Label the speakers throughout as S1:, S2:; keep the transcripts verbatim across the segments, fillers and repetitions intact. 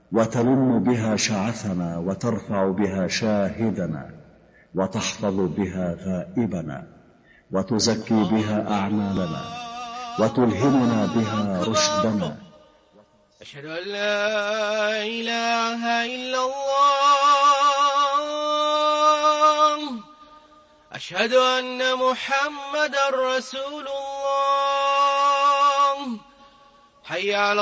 S1: وتلم بها شعثنا، وترفع بها شاهدنا، وتحفظ بها غائبنا، وتزكي بها أعمالنا، وتلهمنا بها رشدنا.
S2: أشهد أن لا إله إلا الله، أشهد أن محمدًا رسول الله. حي على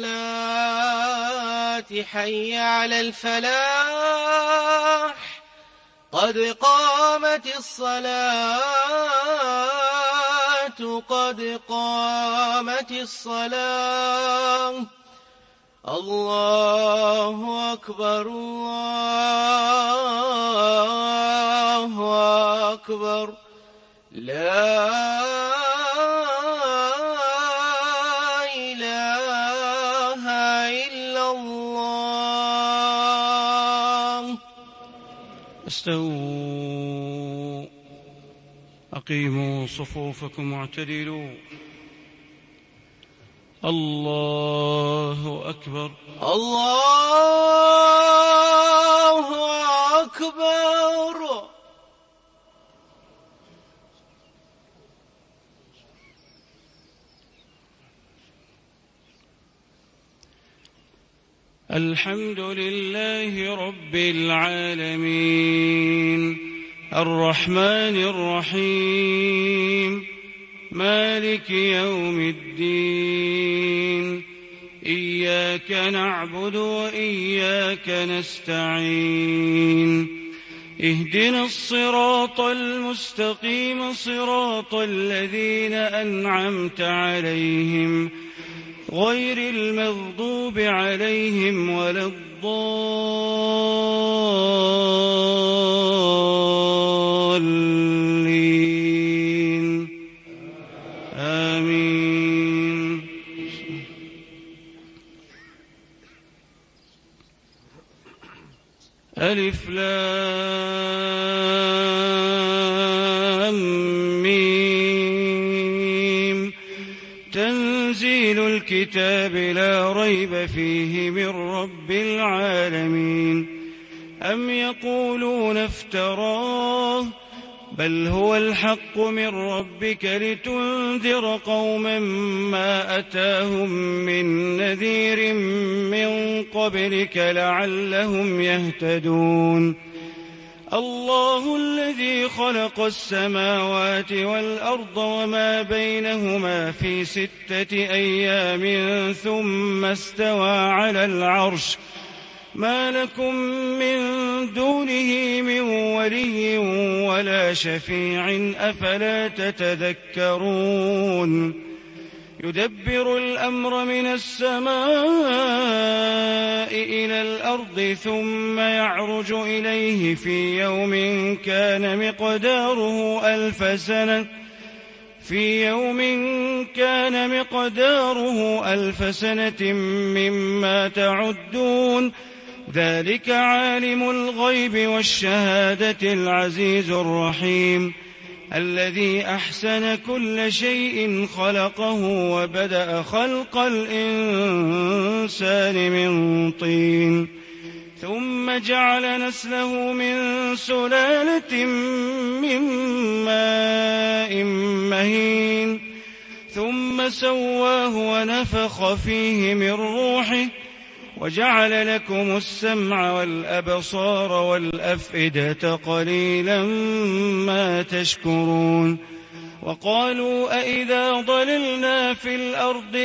S2: الصلاة، حي على الفلاح، قد قامت الصلاة، قد قامت الصلاة. الله أكبر، الله أكبر، لا إله إلا الله.
S3: استووا، أقيموا صفوفكم واعتدلوا. الله أكبر،
S2: الله أكبر.
S3: الحمد لله رب العالمين، الرحمن الرحيم، مالك يوم الدين. إياك نعبد وإياك نستعين. اهدنا الصراط المستقيم، صراط الذين أنعمت عليهم، غير المغضوب عليهم ولا الضالين. آمين. ألف لام ميم. تنزيل الكتاب لا ريب فيه من رب العالمين. أم يقولون افتراه، بل هو الحق من ربك لتنذر قوما ما أتاهم من نذير من قبلك لعلهم يهتدون. الله الذي خلق السماوات والأرض وما بينهما في ستة أيام ثم استوى على العرش، ما لكم من دونه من ولي ولا شفيع أفلا تتذكرون. يدبر الأمر من السماء إلى الأرض ثم يعرج إليه في يوم كان مقداره ألف سنة في يوم كان مقداره ألف سنة مما تعدون. ذلك عالم الغيب والشهادة العزيز الرحيم، الذي أحسن كل شيء خلقه وبدأ خلق الإنسان من طين، ثم جعل نسله من سلالة من ماء مهين، ثم سواه ونفخ فيه من روحه، وجعل لكم السمع والأبصار والأفئدة قليلا ما تشكرون. وقالوا أئذا ضللنا في الأرض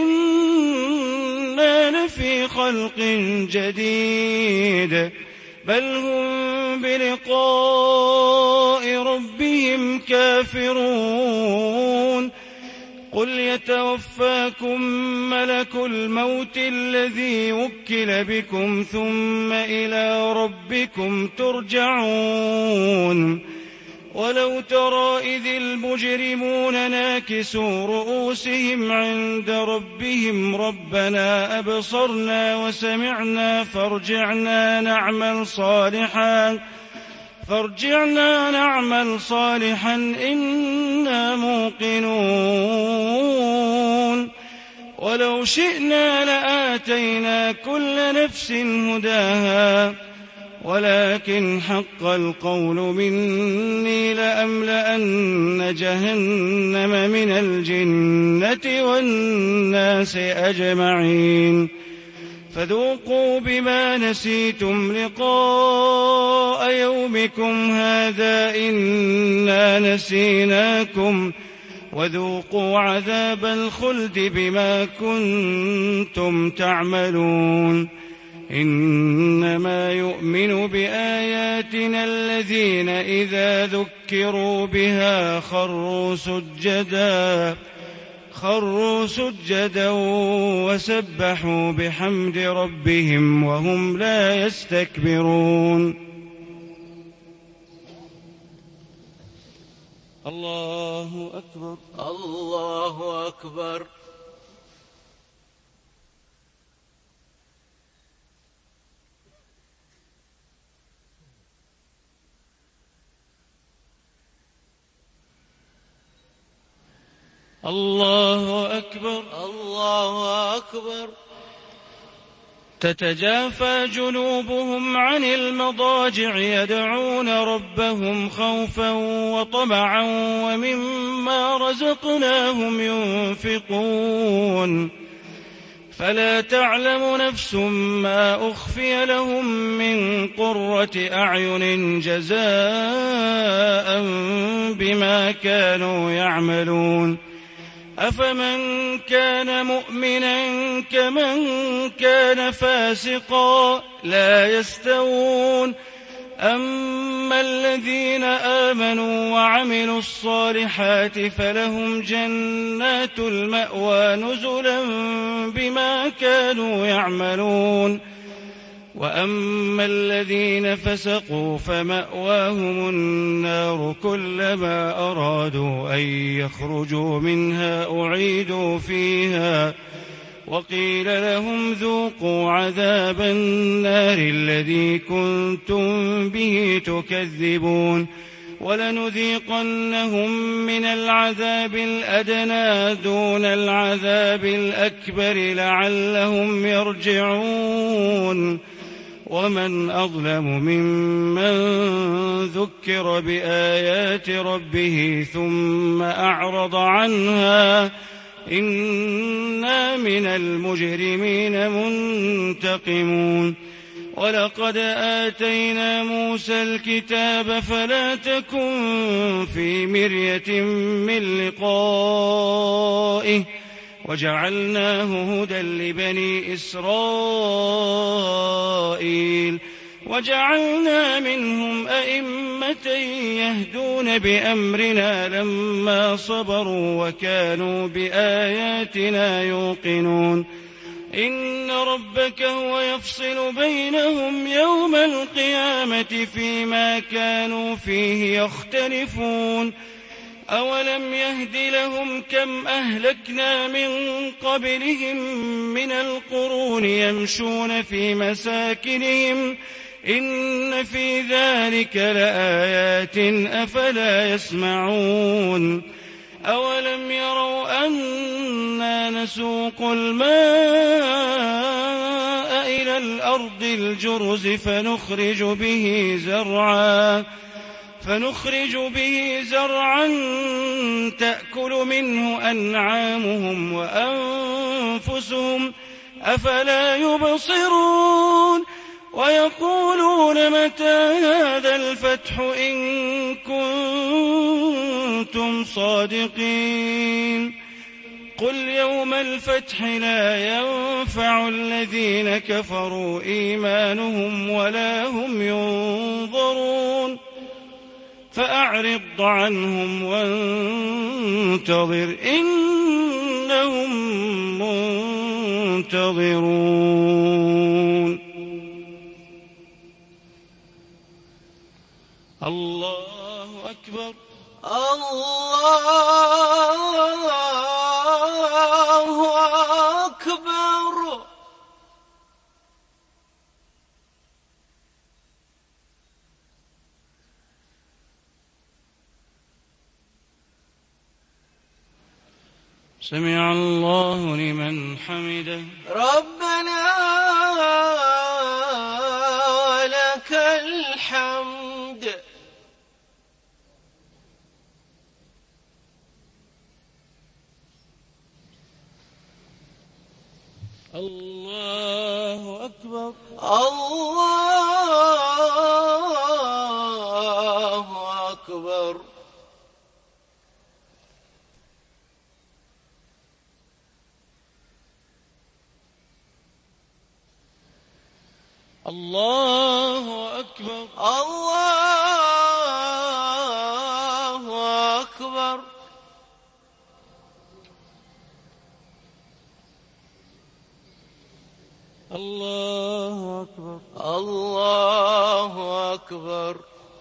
S3: أئنا لفي خلق جديد، بل هم بلقاء ربهم كافرون. قل يتوفاكم ملك الموت الذي وكل بكم ثم إلى ربكم ترجعون. ولو ترى إذ المجرمون ناكسوا رؤوسهم عند ربهم ربنا أبصرنا وسمعنا فارجعنا نعمل صالحا فارجعنا نعمل صالحا إنا موقنون. ولو شئنا لآتينا كل نفس هداها ولكن حق القول مني لأملأن جهنم من الجنة والناس أجمعين فذوقوا بما نسيتم لقاء يومكم هذا إنا نسيناكم وذوقوا عذاب الخلد بما كنتم تعملون إنما يؤمن بآياتنا الذين إذا ذكروا بها خروا سجدا خروا سجدا وسبحوا بحمد ربهم وهم لا يستكبرون. الله أكبر.
S2: الله أكبر.
S3: الله أكبر.
S2: الله أكبر.
S3: تتجافى جنوبهم عن المضاجع يدعون ربهم خوفا وطمعا ومما رزقناهم ينفقون فلا تعلم نفس ما أخفي لهم من قرة أعين جزاء بما كانوا يعملون أفمن كان مؤمنا كمن كان فاسقا لا يستوون أما الذين آمنوا وعملوا الصالحات فلهم جنات المأوى نزلا بما كانوا يعملون وأما الذين فسقوا فمأواهم النار كلما أرادوا أن يخرجوا منها أعيدوا فيها وقيل لهم ذوقوا عذاب النار الذي كنتم به تكذبون ولنذيقنهم من العذاب الأدنى دون العذاب الأكبر لعلهم يرجعون ومن أظلم ممن ذكر بآيات ربه ثم أعرض عنها إنا من المجرمين منتقمون ولقد آتينا موسى الكتاب فلا تكن في مرية من لقائه وجعلناه هدى لبني إسرائيل وجعلنا منهم أئمة يهدون بأمرنا لما صبروا وكانوا بآياتنا يوقنون إن ربك هو يفصل بينهم يوم القيامة فيما كانوا فيه يختلفون أولم يهد لهم كم أهلكنا من قبلهم من القرون يمشون في مساكنهم إن في ذلك لآيات أفلا يسمعون أولم يروا أنا نسوق الماء إلى الأرض الجرز فنخرج به زرعا فنخرج به زرعا تأكل منه أنعامهم وأنفسهم أفلا يبصرون ويقولون متى هذا الفتح إن كنتم صادقين قل يوم الفتح لا ينفع الذين كفروا إيمانهم ولا هم ينظرون فأعرض عنهم وانتظر إنهم منتظرون. الله أكبر.
S2: الله أكبر.
S3: سمع الله لمن حمده.
S2: ربنا ولك الحمد.
S3: الله أكبر.
S2: الله أكبر.
S3: الله أكبر.
S2: الله أكبر.
S3: الله أكبر.
S2: الله أكبر.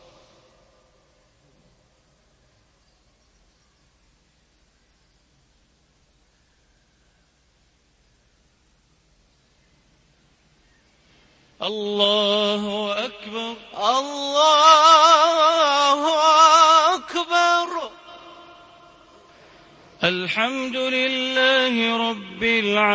S3: الله أكبر.
S2: الله أكبر.
S3: الحمد لله رب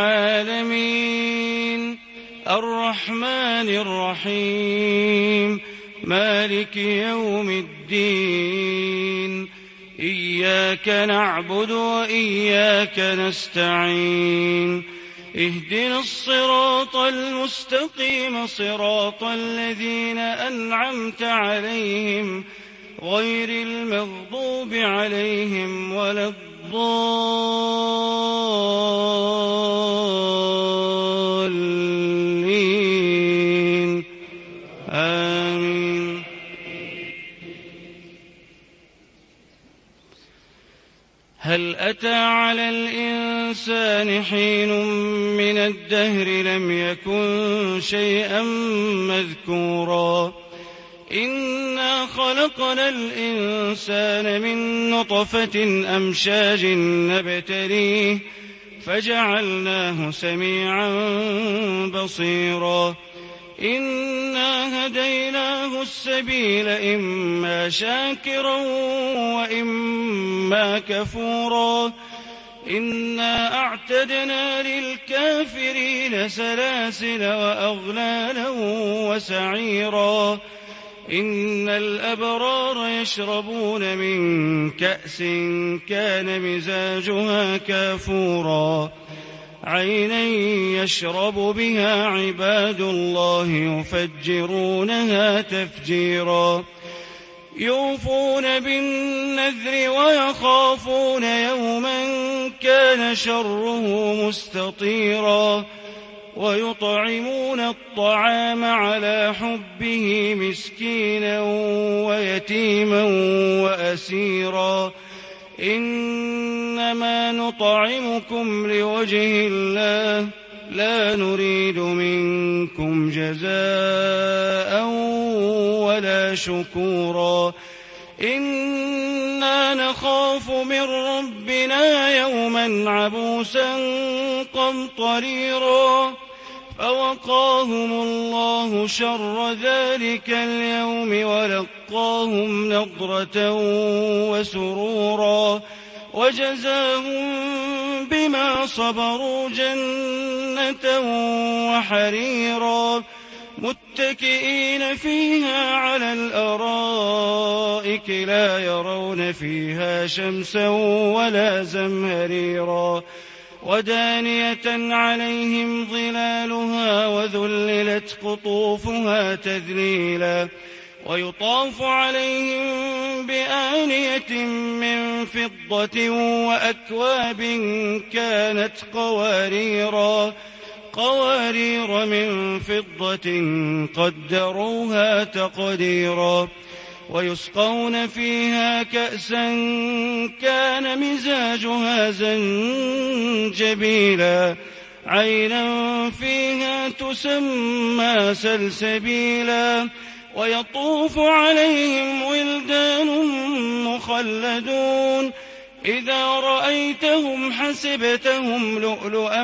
S3: العالمين الرحمن الرحيم مالك يوم الدين إياك نعبد وإياك نستعين اهدنا الصراط المستقيم صراط الذين أنعمت عليهم غير المغضوب عليهم ولا الضالين آمين. هل أتى على الإنسان حين من الدهر لم يكن شيئا مذكورا إنا خلقنا الإنسان من نطفة أمشاج نبتليه فجعلناه سميعا بصيرا إنا هديناه السبيل إما شاكرا وإما كفورا إنا أعتدنا للكافرين سلاسل وأغلالا وسعيرا إن الأبرار يشربون من كأس كان مزاجها كافورا عينا يشرب بها عباد الله يفجرونها تفجيرا يوفون بالنذر ويخافون يوما كان شره مستطيرا ويطعمون الطعام على حبه مسكينا ويتيما وأسيرا إنما نطعمكم لوجه الله لا نريد منكم جزاء ولا شكورا إنا نخاف من ربنا يوما عبوسا قمطريرا فوقاهم الله شر ذلك اليوم ولقاهم نضرة وسرورا وجزاهم بما صبروا جنة وحريرا متكئين فيها على الأرائك لا يرون فيها شمسا ولا زمهريرا ودانية عليهم ظلالها وذللت قطوفها تذليلا ويطاف عليهم بآنية من فضة وأكواب كانت قواريرا قوارير من فضة قدروها تقديرا ويسقون فيها كأسا كان مزاجها زنجبيلا عينا فيها تسمى سلسبيلا ويطوف عليهم ولدان مخلدون إذا رأيتهم حسبتهم لؤلؤا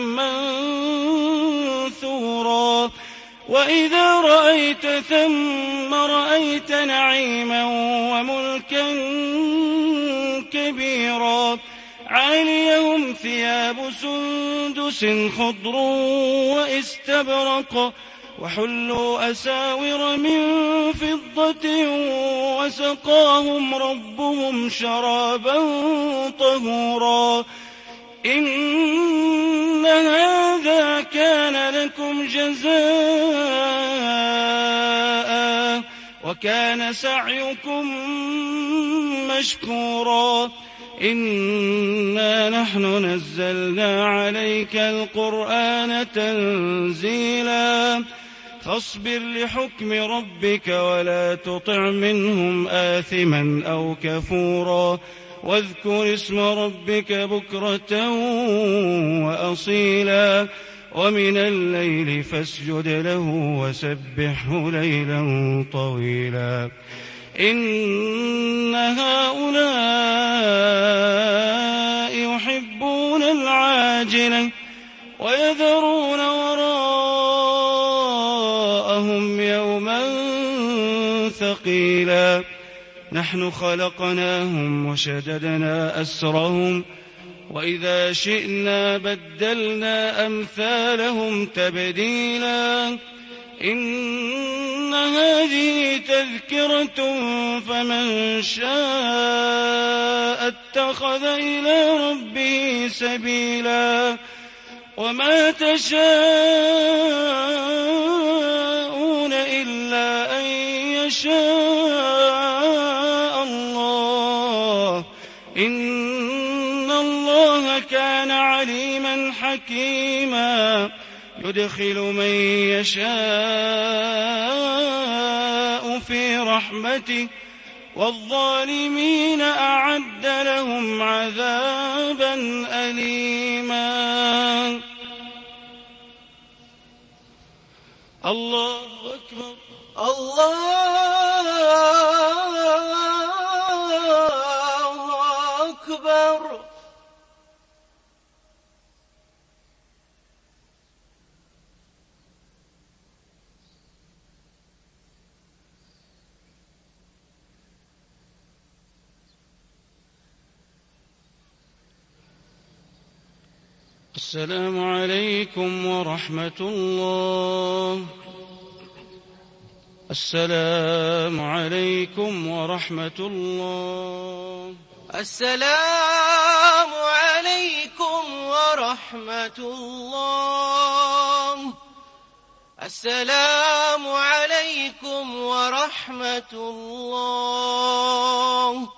S3: منثورا وإذا رأيت ثم رأيت نعيما وملكا كبيرا عاليهم ثياب سندس خضر واستبرق وحلوا أساور من فضة وسقاهم ربهم شرابا طهورا إن هذا كان لكم جزاء وكان سعيكم مشكورا إنا نحن نزلنا عليك القرآن تنزيلا فاصبر لحكم ربك ولا تطع منهم آثما أو كفورا واذكر اسم ربك بكرة وأصيلا ومن الليل فاسجد له وسبحه ليلا طويلا إن هؤلاء يحبون العاجلة ويذرون وراءهم يوما ثقيلا نحن خلقناهم وشددنا أسرهم وإذا شئنا بدلنا أمثالهم تبديلا إن هذه تذكرة فمن شاء اتخذ إلى ربه سبيلا وما تشاءون إلا أن يشاء الله إن الله كان عليما حكيما يدخل من يشاء في رحمته والظالمين أعد لهم عذابا أليما الله أكبر
S2: الله أكبر
S3: السلام عليكم ورحمة الله السلام عليكم ورحمة الله
S2: السلام عليكم ورحمة الله السلام عليكم ورحمة الله